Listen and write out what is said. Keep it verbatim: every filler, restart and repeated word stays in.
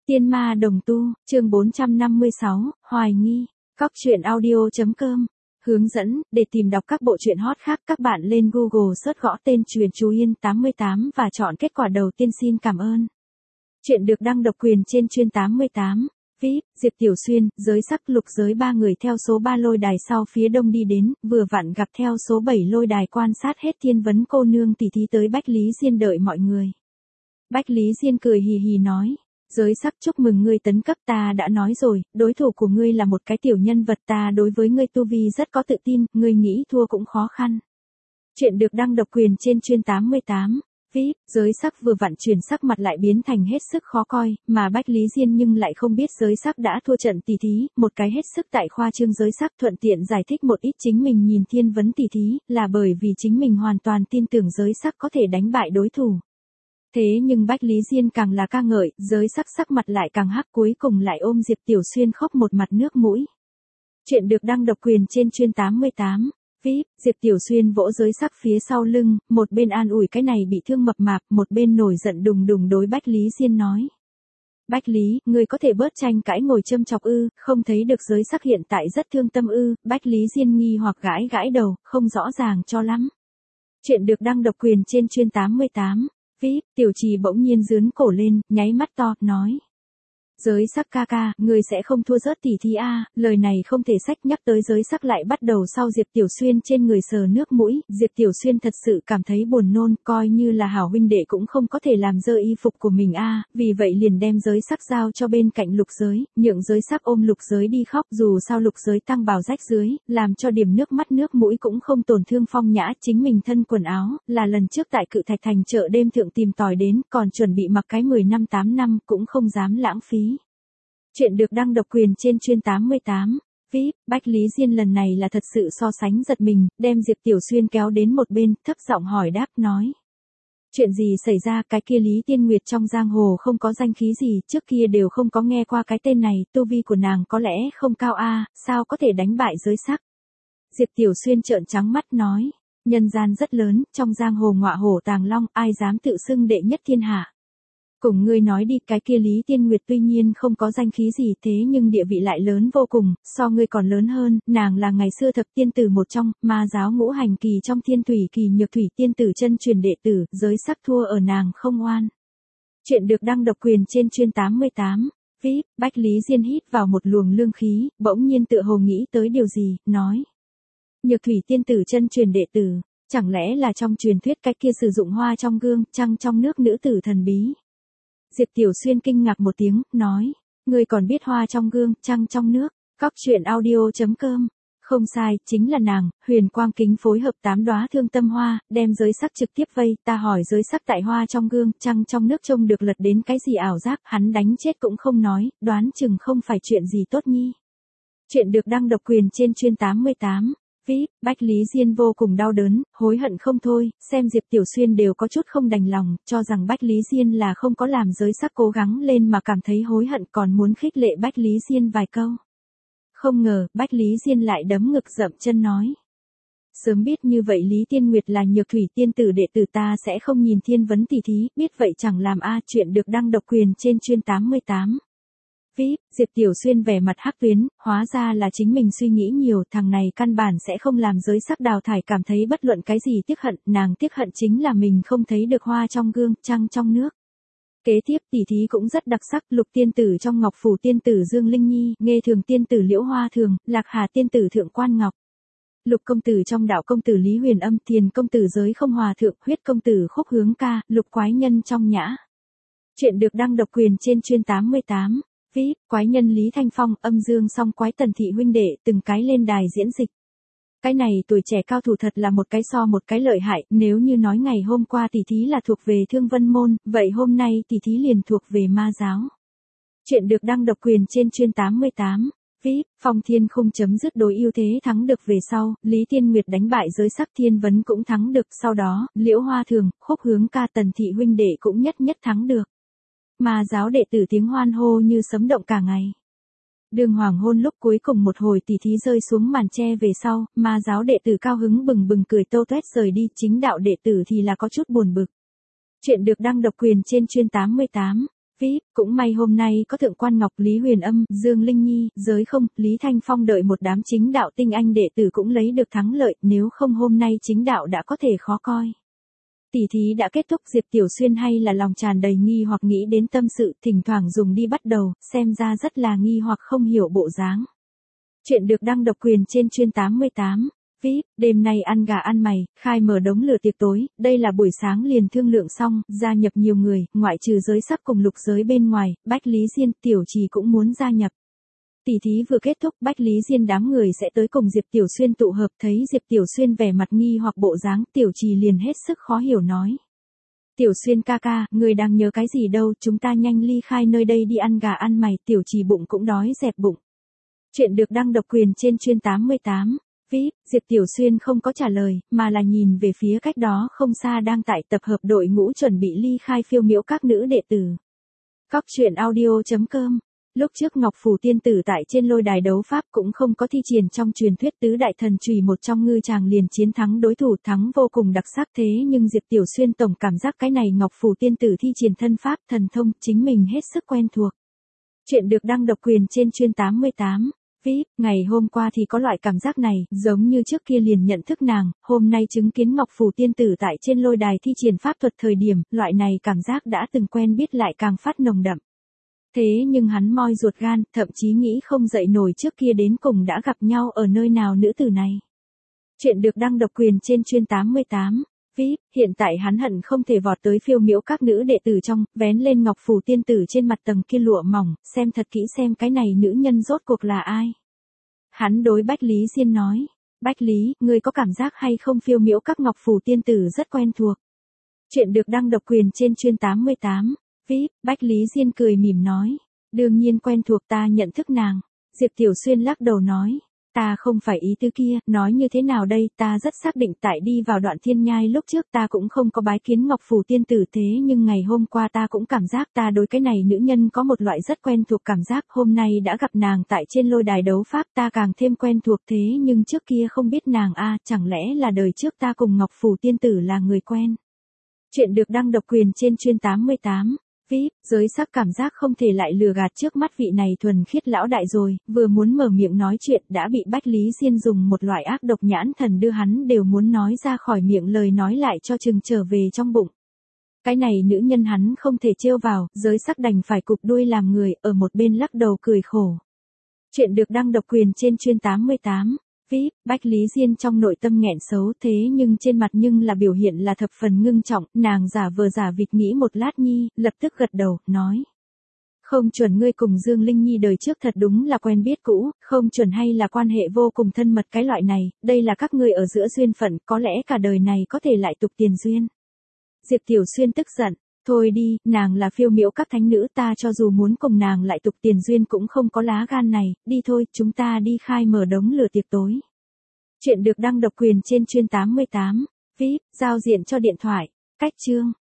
Tiên ma đồng tu, chương bốn trăm năm mươi sáu, Hoài nghi, Cóc truyện audio.com. Hướng dẫn, để tìm đọc các bộ truyện hot khác các bạn lên Google search gõ tên Truyện Chú Yên tám mươi tám và chọn kết quả đầu tiên. Xin cảm ơn. Chuyện được đăng độc quyền trên Chuyên tám mươi tám. vê i pê, Diệp Tiểu Xuyên, giới sắc lục giới ba người theo số ba lôi đài sau phía đông đi đến, vừa vặn gặp theo số bảy lôi đài quan sát hết Thiên Vấn cô nương tỷ thí tới Bách Lý Diên đợi mọi người. Bách Lý Diên cười hì hì nói. Giới sắc chúc mừng ngươi tấn cấp, ta đã nói rồi, đối thủ của ngươi là một cái tiểu nhân vật, ta đối với ngươi tu vi rất có tự tin, ngươi nghĩ thua cũng khó khăn. Chuyện được đăng độc quyền trên Chuyên tám mươi tám. vê i pê, giới sắc vừa vặn chuyển sắc mặt lại biến thành hết sức khó coi, mà Bách Lý Diên nhưng lại không biết giới sắc đã thua trận tỷ thí, một cái hết sức tại khoa trương giới sắc thuận tiện giải thích một ít chính mình nhìn Thiên Vấn tỷ thí, là bởi vì chính mình hoàn toàn tin tưởng giới sắc có thể đánh bại đối thủ. Thế nhưng Bách Lý Diên càng là ca ngợi, giới sắc sắc mặt lại càng hắc, cuối cùng lại ôm Diệp Tiểu Xuyên khóc một mặt nước mũi. Chuyện được đăng độc quyền trên Chuyên tám mươi tám. vê i pê, Diệp Tiểu Xuyên vỗ giới sắc phía sau lưng, một bên an ủi cái này bị thương mập mạp, một bên nổi giận đùng đùng đối Bách Lý Diên nói. Bách Lý, ngươi có thể bớt tranh cãi ngồi châm chọc ư, không thấy được giới sắc hiện tại rất thương tâm ư, Bách Lý Diên nghi hoặc gãi gãi đầu, không rõ ràng cho lắm. Chuyện được đăng độc quyền trên Chuyên tám mươi tám. vê i pê, Tiểu Trì bỗng nhiên giướn cổ lên, nháy mắt to, nói. Giới sắc ca ca, ngươi sẽ không thua rớt tỷ thí a, lời này không thể sách, nhắc tới giới sắc lại bắt đầu sau Diệp Tiểu Xuyên trên người sờ nước mũi, Diệp Tiểu Xuyên thật sự cảm thấy buồn nôn, coi như là hảo huynh đệ cũng không có thể làm dơ y phục của mình a, vì vậy liền đem giới sắc giao cho bên cạnh lục giới, nhượng giới sắc ôm lục giới đi khóc, dù sao lục giới tăng bào rách dưới, làm cho điểm nước mắt nước mũi cũng không tổn thương phong nhã, chính mình thân quần áo, là lần trước tại Cự Thạch Thành chợ đêm thượng tìm tòi đến, còn chuẩn bị mặc cái mười năm tám năm, cũng không dám lãng phí. Chuyện được đăng độc quyền trên Chuyên tám mươi tám. vê i pê, Bách Lý Diên lần này là thật sự so sánh giật mình, đem Diệp Tiểu Xuyên kéo đến một bên, thấp giọng hỏi đáp nói. Chuyện gì xảy ra, cái kia Lý Tiên Nguyệt trong giang hồ không có danh khí gì, trước kia đều không có nghe qua cái tên này, tu vi của nàng có lẽ không cao a, sao có thể đánh bại giới sắc. Diệp Tiểu Xuyên trợn trắng mắt nói, nhân gian rất lớn, trong giang hồ ngọa hổ tàng long, ai dám tự xưng đệ nhất thiên hạ. Cùng ngươi nói đi, cái kia Lý Tiên Nguyệt tuy nhiên không có danh khí gì thế nhưng địa vị lại lớn vô cùng, so ngươi còn lớn hơn, nàng là ngày xưa thập tiên tử một trong, ma giáo ngũ hành kỳ trong Thiên Thủy Kỳ Nhược Thủy tiên tử chân truyền đệ tử, giới sắc thua ở nàng không oan. Chuyện được đăng độc quyền trên Chuyên tám mươi tám. vê i pê, Bách Lý Diên hít vào một luồng lương khí, bỗng nhiên tựa hồ nghĩ tới điều gì, nói. Nhược Thủy tiên tử chân truyền đệ tử, chẳng lẽ là trong truyền thuyết cái kia sử dụng hoa trong gương, trăng trong nước nữ tử thần bí. Diệp Tiểu Xuyên kinh ngạc một tiếng, nói, ngươi còn biết hoa trong gương, trăng trong nước, Cóc truyện audio.com. Không sai, chính là nàng, Huyền Quang Kính phối hợp tám đóa thương tâm hoa, đem giới sắc trực tiếp vây, ta hỏi giới sắc tại hoa trong gương, trăng trong nước trông được lật đến cái gì ảo giác, hắn đánh chết cũng không nói, đoán chừng không phải chuyện gì tốt nhi. Chuyện được đăng độc quyền trên Chuyên tám mươi tám. vê i pê, Bách Lý Diên vô cùng đau đớn, hối hận không thôi, xem Diệp Tiểu Xuyên đều có chút không đành lòng, cho rằng Bách Lý Diên là không có làm giới sắc cố gắng lên mà cảm thấy hối hận, còn muốn khích lệ Bách Lý Diên vài câu. Không ngờ, Bách Lý Diên lại đấm ngực dậm chân nói. Sớm biết như vậy Lý Tiên Nguyệt là Nhược Thủy tiên tử đệ tử ta sẽ không nhìn Thiên Vấn tỷ thí, biết vậy chẳng làm a. Chuyện được đăng độc quyền trên Chuyên tám mươi tám. vê i pê, Diệp Tiểu Xuyên vẻ mặt hắc tuyến, hóa ra là chính mình suy nghĩ nhiều, thằng này căn bản sẽ không làm giới sắc đào thải cảm thấy bất luận cái gì tiếc hận, nàng tiếc hận chính là mình không thấy được hoa trong gương, trăng trong nước. Kế tiếp tỷ thí cũng rất đặc sắc, Lục tiên tử trong Ngọc Phủ tiên tử Dương Linh Nhi, Nghê Thường tiên tử Liễu Hoa Thường, Lạc Hà tiên tử Thượng Quan Ngọc. Lục công tử trong Đạo công tử Lý Huyền Âm, Thiền công tử Giới Không Hòa Thượng, Huyết công tử Khúc Hướng Ca, Lục quái nhân trong Nhã. Chuyện được đăng độc quyền trên Chuyên tám mươi tám. vê i pê, quái nhân Lý Thanh Phong, Âm Dương song quái Tần thị huynh đệ, từng cái lên đài diễn dịch. Cái này tuổi trẻ cao thủ thật là một cái so một cái lợi hại, nếu như nói ngày hôm qua tỷ thí là thuộc về Thương Vân môn, vậy hôm nay tỷ thí liền thuộc về ma giáo. Chuyện được đăng độc quyền trên Chuyên tám mươi tám. vê i pê, Phong Thiên Khung chấm dứt đối ưu thế thắng được về sau, Lý Tiên Nguyệt đánh bại giới sắc Thiên Vấn cũng thắng được, sau đó, Liễu Hoa Thường, Khúc Hướng Ca Tần thị huynh đệ cũng nhất nhất thắng được. Ma giáo đệ tử tiếng hoan hô như sấm động cả ngày. Đường hoàng hôn lúc cuối cùng một hồi tỷ thí rơi xuống màn che về sau, ma giáo đệ tử cao hứng bừng bừng cười tâu tuét rời đi, chính đạo đệ tử thì là có chút buồn bực. Chuyện được đăng độc quyền trên Chuyên tám mươi tám. vê i pê, cũng may hôm nay có Thượng quan Ngọc, Lý Huyền Âm, Dương Linh Nhi, giới không, Lý Thanh Phong đợi một đám chính đạo tinh anh đệ tử cũng lấy được thắng lợi, nếu không hôm nay chính đạo đã có thể khó coi. Tỷ thí đã kết thúc, Diệp Tiểu Xuyên hay là lòng tràn đầy nghi hoặc nghĩ đến tâm sự, thỉnh thoảng dùng đi bắt đầu, xem ra rất là nghi hoặc không hiểu bộ dáng. Chuyện được đăng độc quyền trên chuyên tám mươi tám. vê i pê, đêm nay ăn gà ăn mày, khai mở đống lửa tiệc tối, đây là buổi sáng liền thương lượng xong, gia nhập nhiều người, ngoại trừ giới sắp cùng lục giới bên ngoài, Bách Lý Diên, Tiểu Trì cũng muốn gia nhập. Tỷ thí vừa kết thúc, Bách Lý Diên đám người sẽ tới cùng Diệp Tiểu Xuyên tụ hợp, thấy Diệp Tiểu Xuyên vẻ mặt nghi hoặc bộ dáng, Tiểu Trì liền hết sức khó hiểu nói. Tiểu Xuyên ca ca, người đang nhớ cái gì đâu, chúng ta nhanh ly khai nơi đây đi ăn gà ăn mày, Tiểu Trì bụng cũng đói dẹp bụng. Chuyện được đăng độc quyền trên chuyên tám mươi tám. vê i pê, Diệp Tiểu Xuyên không có trả lời, mà là nhìn về phía cách đó không xa đang tại tập hợp đội ngũ chuẩn bị ly khai phiêu miễu các nữ đệ tử. Cóc truyện audio chấm com. Lúc trước Ngọc Phù tiên tử tại trên lôi đài đấu pháp cũng không có thi triển trong truyền thuyết tứ đại thần chùy một trong ngư chàng liền chiến thắng đối thủ, thắng vô cùng đặc sắc, thế nhưng Diệp Tiểu Xuyên tổng cảm giác cái này Ngọc Phù tiên tử thi triển thân pháp, thần thông, chính mình hết sức quen thuộc. Chuyện được đăng độc quyền trên chuyên tám mươi tám. vê i pê, ngày hôm qua thì có loại cảm giác này, giống như trước kia liền nhận thức nàng, hôm nay chứng kiến Ngọc Phù tiên tử tại trên lôi đài thi triển pháp thuật thời điểm, loại này cảm giác đã từng quen biết lại càng phát nồng đậm. Thế nhưng hắn moi ruột gan, thậm chí nghĩ không dậy nổi trước kia đến cùng đã gặp nhau ở nơi nào nữ tử này. Chuyện được đăng độc quyền trên chuyên tám mươi tám. vê i pê, hiện tại hắn hận không thể vọt tới phiêu miễu các nữ đệ tử trong, vén lên Ngọc Phù tiên tử trên mặt tầng kia lụa mỏng, xem thật kỹ xem cái này nữ nhân rốt cuộc là ai. Hắn đối Bách Lý Diên nói, Bách Lý, ngươi có cảm giác hay không phiêu miễu các Ngọc Phù tiên tử rất quen thuộc. Chuyện được đăng độc quyền trên chuyên tám mươi tám. vê i pê, Bách Lý Diên cười mỉm nói, đương nhiên quen thuộc, ta nhận thức nàng. Diệp Tiểu Xuyên lắc đầu nói, ta không phải ý tứ kia, nói như thế nào đây, ta rất xác định tại đi vào đoạn thiên nhai lúc trước ta cũng không có bái kiến Ngọc Phù tiên tử, thế nhưng ngày hôm qua ta cũng cảm giác ta đối cái này nữ nhân có một loại rất quen thuộc cảm giác, hôm nay đã gặp nàng tại trên lôi đài đấu pháp ta càng thêm quen thuộc, thế nhưng trước kia không biết nàng a, chẳng lẽ là đời trước ta cùng Ngọc Phù tiên tử là người quen. Chuyện được đăng độc quyền trên chuyên tám mươi tám. vê i pê, giới sắc cảm giác không thể lại lừa gạt trước mắt vị này thuần khiết lão đại rồi, vừa muốn mở miệng nói chuyện đã bị Bách Lý Diên dùng một loại ác độc nhãn thần đưa hắn đều muốn nói ra khỏi miệng lời nói lại cho chừng trở về trong bụng. Cái này nữ nhân hắn không thể trêu vào, giới sắc đành phải cụp đuôi làm người, ở một bên lắc đầu cười khổ. Chuyện được đăng độc quyền trên chuyên tám mươi tám. vê i pê, Bách Lý Diên trong nội tâm nghẹn xấu, thế nhưng trên mặt nhưng là biểu hiện là thập phần ngưng trọng, nàng giả vờ giả vịt nghĩ một lát nhi, lập tức gật đầu, nói. Không chuẩn ngươi cùng Dương Linh Nhi đời trước thật đúng là quen biết cũ, không chuẩn hay là quan hệ vô cùng thân mật cái loại này, đây là các ngươi ở giữa duyên phận, có lẽ cả đời này có thể lại tục tiền duyên. Diệp Tiểu Xuyên tức giận. Thôi đi, nàng là phiêu miễu các thánh nữ, ta cho dù muốn cùng nàng lại tục tiền duyên cũng không có lá gan này, đi thôi, chúng ta đi khai mở đống lửa tiệc tối. Chuyện được đăng độc quyền trên chuyên tám mươi tám. vê i pê, giao diện cho điện thoại. Cách chương.